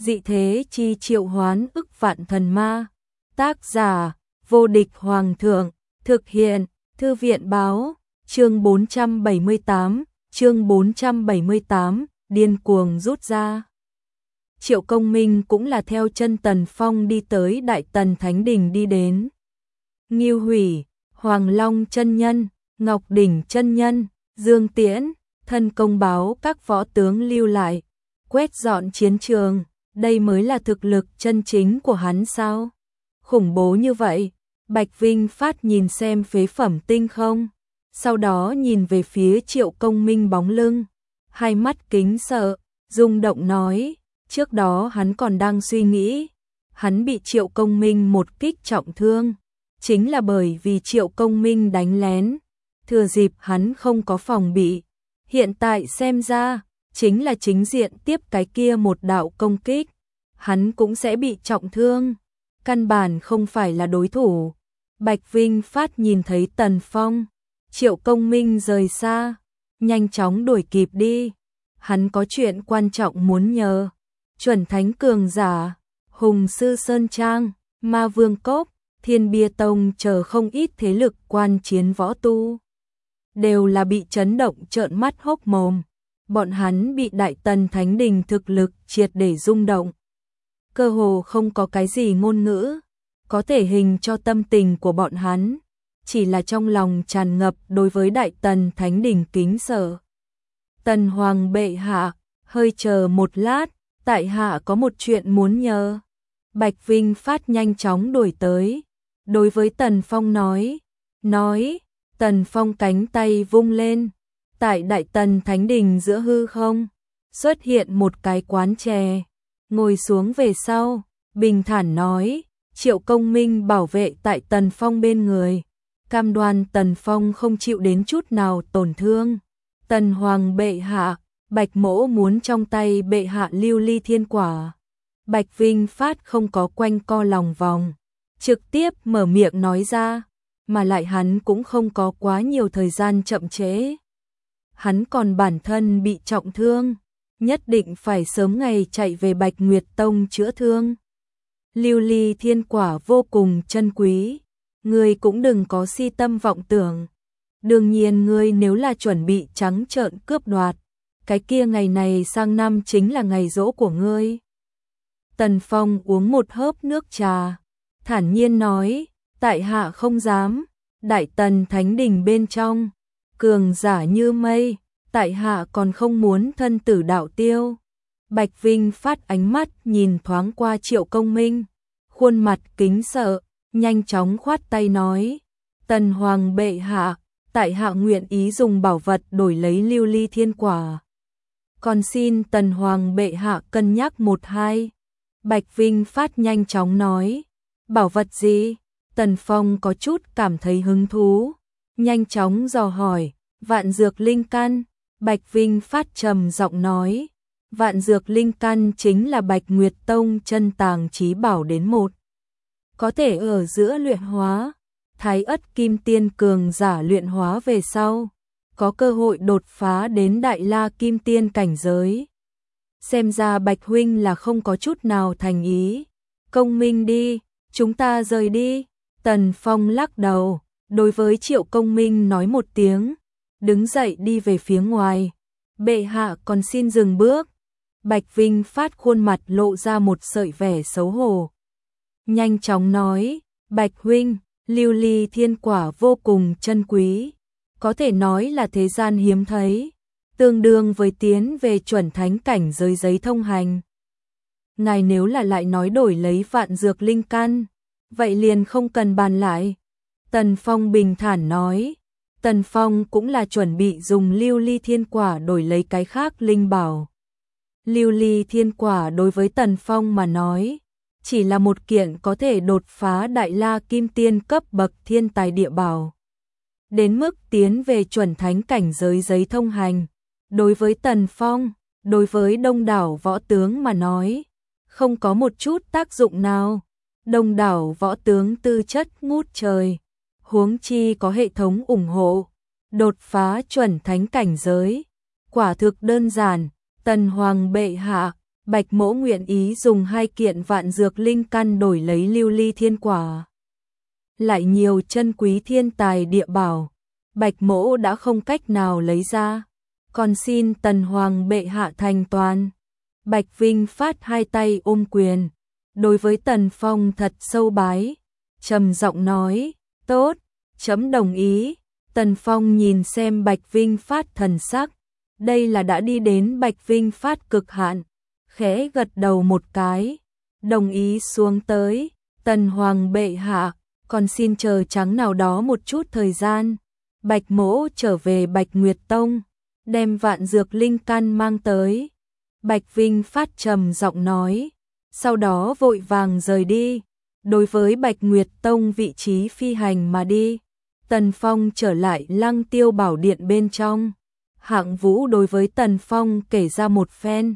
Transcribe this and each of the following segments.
dị thế chi triệu hoán ức vạn thần ma. Tác giả, vô địch hoàng thượng, thực hiện, thư viện báo, chương 478, điên cuồng rút ra. Triệu Công Minh cũng là theo chân Tần Phong đi tới Đại Tần Thánh Đình đi đến. Ngưu Hủy, Hoàng Long chân nhân, Ngọc Đỉnh chân nhân, Dương Tiễn, thân công báo các võ tướng lưu lại, quét dọn chiến trường, đây mới là thực lực chân chính của hắn sao? Khủng bố như vậy. Bạch Vinh Phát nhìn xem phế phẩm tinh không, sau đó nhìn về phía Triệu Công Minh bóng lưng, hai mắt kính sợ, rung động nói, trước đó hắn còn đang suy nghĩ, hắn bị Triệu Công Minh một kích trọng thương, chính là bởi vì Triệu Công Minh đánh lén, thừa dịp hắn không có phòng bị, hiện tại xem ra, chính là chính diện tiếp cái kia một đạo công kích, hắn cũng sẽ bị trọng thương, căn bản không phải là đối thủ. Bạch Vinh Phát nhìn thấy Tần Phong, Triệu Công Minh rời xa, nhanh chóng đuổi kịp đi. Hắn có chuyện quan trọng muốn nhờ. Chuẩn Thánh cường giả, Hùng Sư Sơn Trang, Ma Vương Cốc, Thiên Bia Tông chờ không ít thế lực quan chiến võ tu. Đều là bị chấn động trợn mắt hốc mồm. Bọn hắn bị Đại Tần Thánh Đình thực lực triệt để rung động. Cơ hồ không có cái gì ngôn ngữ có thể hình cho tâm tình của bọn hắn, chỉ là trong lòng tràn ngập đối với Đại Tần Thánh Đình kính sợ. Tần Hoàng bệ hạ, hơi chờ một lát, tại hạ có một chuyện muốn nhờ. Bạch Vinh Phát nhanh chóng đuổi tới, đối với Tần Phong nói, Tần Phong cánh tay vung lên, tại Đại Tần Thánh Đình giữa hư không, xuất hiện một cái quán chè, ngồi xuống về sau, bình thản nói, Triệu Công Minh bảo vệ tại Tần Phong bên người, cam đoan Tần Phong không chịu đến chút nào tổn thương. Tần Hoàng bệ hạ, Bạch Mỗ muốn trong tay bệ hạ lưu ly thiên quả. Bạch Vinh Phát không có quanh co lòng vòng, trực tiếp mở miệng nói ra, mà lại hắn cũng không có quá nhiều thời gian chậm trễ. Hắn còn bản thân bị trọng thương, nhất định phải sớm ngày chạy về Bạch Nguyệt Tông chữa thương. Lưu ly thiên quả vô cùng chân quý, ngươi cũng đừng có si tâm vọng tưởng. Đương nhiên ngươi nếu là chuẩn bị trắng trợn cướp đoạt, cái kia ngày này sang năm chính là ngày giỗ của ngươi. Tần Phong uống một hớp nước trà, thản nhiên nói, tại hạ không dám, Đại Tần Thánh Đình bên trong, cường giả như mây, tại hạ còn không muốn thân tử đạo tiêu. Bạch Vinh Phát ánh mắt nhìn thoáng qua Triệu Công Minh, khuôn mặt kính sợ, nhanh chóng khoát tay nói, Tần Hoàng bệ hạ, tại hạ nguyện ý dùng bảo vật đổi lấy lưu ly thiên quả. Còn xin Tần Hoàng bệ hạ cân nhắc một hai. Bạch Vinh Phát nhanh chóng nói, bảo vật gì? Tần Phong có chút cảm thấy hứng thú, nhanh chóng dò hỏi, vạn dược linh căn. Bạch Vinh Phát trầm giọng nói, vạn dược linh căn chính là Bạch Nguyệt Tông chân tàng chí bảo đến một. Có thể ở giữa luyện hóa, Thái Ất Kim Tiên cường giả luyện hóa về sau, có cơ hội đột phá đến Đại La Kim Tiên cảnh giới. Xem ra Bạch huynh là không có chút nào thành ý. Công Minh đi, chúng ta rời đi. Tần Phong lắc đầu, đối với Triệu Công Minh nói một tiếng, đứng dậy đi về phía ngoài. Bệ hạ còn xin dừng bước. Bạch Vinh Phát khuôn mặt lộ ra một sợi vẻ xấu hổ. Nhanh chóng nói, Bạch huynh, lưu ly thiên quả vô cùng chân quý, có thể nói là thế gian hiếm thấy, tương đương với tiến về chuẩn thánh cảnh giới giấy thông hành. Ngài nếu là lại nói đổi lấy vạn dược linh căn, vậy liền không cần bàn lại. Tần Phong bình thản nói, Tần Phong cũng là chuẩn bị dùng lưu ly thiên quả đổi lấy cái khác linh bảo. Lưu ly thiên quả đối với Tần Phong mà nói, chỉ là một kiện có thể đột phá Đại La Kim Tiên cấp bậc thiên tài địa bảo. Đến mức tiến về chuẩn thánh cảnh giới giấy thông hành, đối với Tần Phong, đối với đông đảo võ tướng mà nói, không có một chút tác dụng nào. Đông đảo võ tướng tư chất ngút trời, huống chi có hệ thống ủng hộ, đột phá chuẩn thánh cảnh giới. Quả thực đơn giản, Tần Hoàng bệ hạ, Bạch Mỗ nguyện ý dùng 2 kiện vạn dược linh căn đổi lấy lưu ly thiên quả. Lại nhiều chân quý thiên tài địa bảo, Bạch Mỗ đã không cách nào lấy ra, còn xin Tần Hoàng bệ hạ thành toàn. Bạch Vinh Phát 2 tay ôm quyền, đối với Tần Phong thật sâu bái, trầm giọng nói, tốt, chấm đồng ý. Tần Phong nhìn xem Bạch Vinh Phát thần sắc, đây là đã đi đến Bạch Vinh Phát cực hạn, khẽ gật đầu một cái, đồng ý xuống tới. Tần Hoàng bệ hạ, còn xin chờ trắng nào đó một chút thời gian. Bạch Mỗ trở về Bạch Nguyệt Tông, đem vạn dược linh căn mang tới. Bạch Vinh Phát trầm giọng nói, sau đó vội vàng rời đi, đối với Bạch Nguyệt Tông vị trí phi hành mà đi. Tần Phong trở lại Lăng Tiêu Bảo Điện bên trong. Hạng Vũ đối với Tần Phong kể ra một phen,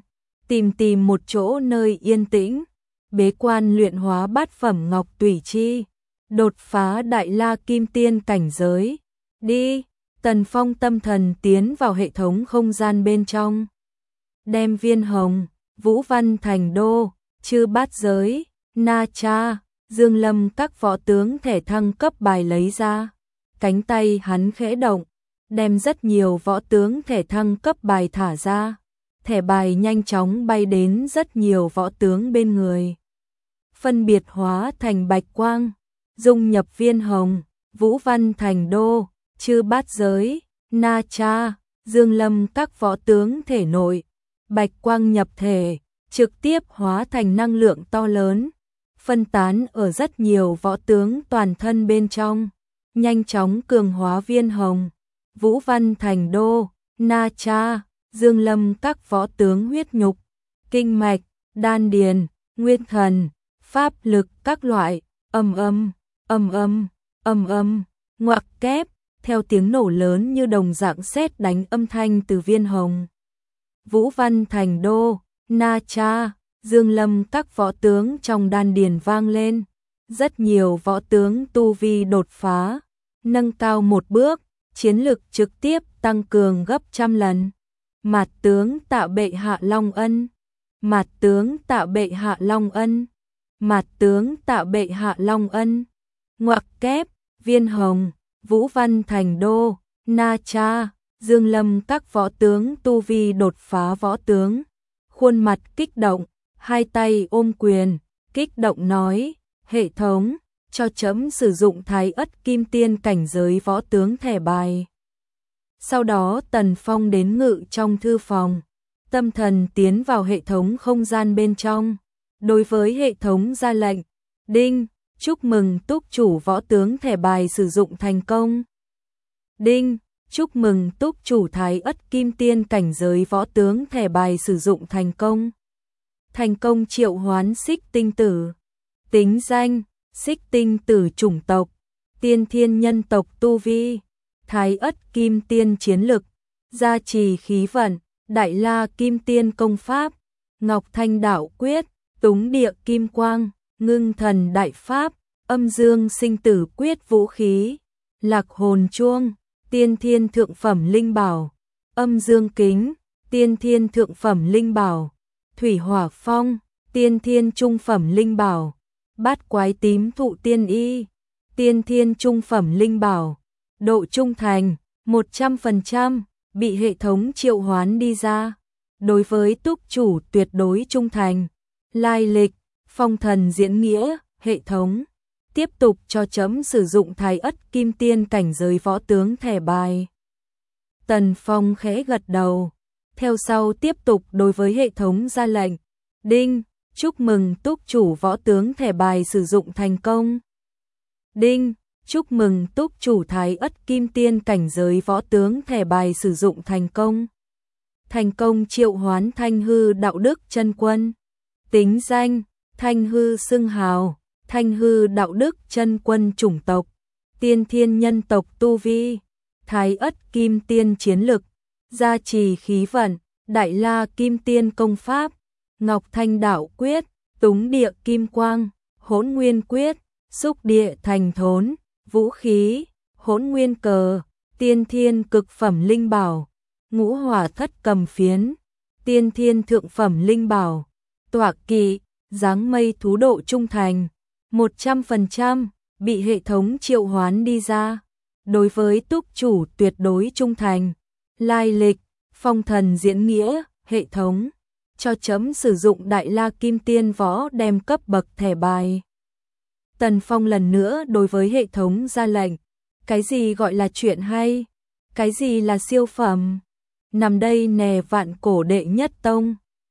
tìm một chỗ nơi yên tĩnh, bế quan luyện hóa bát phẩm ngọc tùy chi, đột phá đại la kim tiên cảnh giới. Đi, Tần Phong tâm thần tiến vào hệ thống không gian bên trong, đem Viên Hồng, Vũ Văn Thành Đô, Chư Bát Giới, Na Cha, Dương Lâm các võ tướng thẻ thăng cấp bài lấy ra. Cánh tay hắn khẽ động, đem rất nhiều võ tướng thẻ thăng cấp bài thả ra. Thẻ bài nhanh chóng bay đến rất nhiều võ tướng bên người, phân biệt hóa thành bạch quang, dung nhập Viên Hồng, Vũ Văn Thành Đô, Chư Bát Giới, Na Cha, Dương Lâm các võ tướng thể nội. Bạch quang nhập thể, trực tiếp hóa thành năng lượng to lớn, phân tán ở rất nhiều võ tướng toàn thân bên trong, nhanh chóng cường hóa Viên Hồng, Vũ Văn Thành Đô, Na Cha, Dương Lâm các võ tướng huyết nhục, kinh mạch, đan điền, nguyên thần, pháp lực các loại. Ngoặc kép, theo tiếng nổ lớn như đồng dạng sét đánh âm thanh từ Viên Hồng, Vũ Văn Thành Đô, Na Cha, Dương Lâm các võ tướng trong đan điền vang lên. Rất nhiều võ tướng tu vi đột phá, nâng cao một bước, chiến lực trực tiếp tăng cường gấp trăm lần. Mạt tướng tạ bệ hạ long ân, mạt tướng tạ bệ hạ long ân, mạt tướng tạ bệ hạ long ân. Ngoặc kép, Viên Hồng, Vũ Văn Thành Đô, Na Cha, Dương Lâm các võ tướng tu vi đột phá võ tướng, khuôn mặt kích động, 2 tay ôm quyền, kích động nói, hệ thống, cho chấm sử dụng Thái Ất Kim Tiên cảnh giới võ tướng thẻ bài. Sau đó Tần Phong đến ngự trong thư phòng, tâm thần tiến vào hệ thống không gian bên trong, đối với hệ thống ra lệnh, đinh, chúc mừng túc chủ võ tướng thẻ bài sử dụng thành công. Đinh, chúc mừng túc chủ Thái Ất Kim Tiên cảnh giới võ tướng thẻ bài sử dụng thành công. Thành công triệu hoán Xích Tinh Tử. Tính danh, Xích Tinh Tử chủng tộc, Tiên Thiên nhân tộc tu vi, Thái Ất Kim Tiên chiến lực, gia trì khí vận, Đại La Kim Tiên công pháp, Ngọc Thanh đạo quyết, Túng địa kim quang, Ngưng thần đại pháp, Âm dương sinh tử quyết vũ khí, Lạc hồn chuông, Tiên Thiên thượng phẩm linh bảo, Âm dương kính, Tiên Thiên thượng phẩm linh bảo, Thủy hỏa phong, Tiên Thiên trung phẩm linh bảo, Bát quái tím thụ tiên y, Tiên Thiên trung phẩm linh bảo. Độ trung thành 100%, bị hệ thống triệu hoán đi ra. Đối với túc chủ tuyệt đối trung thành. Lai lịch, phong thần diễn nghĩa, hệ thống tiếp tục cho chấm sử dụng Thái Ất Kim Tiên cảnh giới võ tướng thẻ bài. Tần Phong khẽ gật đầu, theo sau tiếp tục đối với hệ thống ra lệnh, đinh, chúc mừng túc chủ võ tướng thẻ bài sử dụng thành công. Đinh, chúc mừng túc chủ Thái Ất Kim Tiên cảnh giới võ tướng thẻ bài sử dụng thành công. Thành công triệu hoán Thanh Hư đạo đức chân quân. Tính danh, Thanh Hư xưng hào, Thanh Hư đạo đức chân quân chủng tộc, Tiên Thiên nhân tộc tu vi, Thái Ất Kim Tiên chiến lực, gia trì khí vận, Đại La Kim Tiên công pháp, Ngọc Thanh đạo quyết, Túng địa kim quang, Hỗn nguyên quyết, Xúc địa thành thốn, vũ khí, Hỗn nguyên cờ, Tiên Thiên cực phẩm linh bảo, Ngũ hỏa thất cầm phiến, Tiên Thiên thượng phẩm linh bảo, Tọa kỵ, dáng mây thú độ trung thành, 100% bị hệ thống triệu hoán đi ra. Đối với túc chủ tuyệt đối trung thành. Lai lịch, phong thần diễn nghĩa, hệ thống cho chấm sử dụng Đại La Kim Tiên Võ đem cấp bậc thẻ bài. Tần Phong lần nữa đối với hệ thống ra lệnh, cái gì gọi là chuyện hay, cái gì là siêu phẩm, nằm đây nè vạn cổ đệ nhất tông.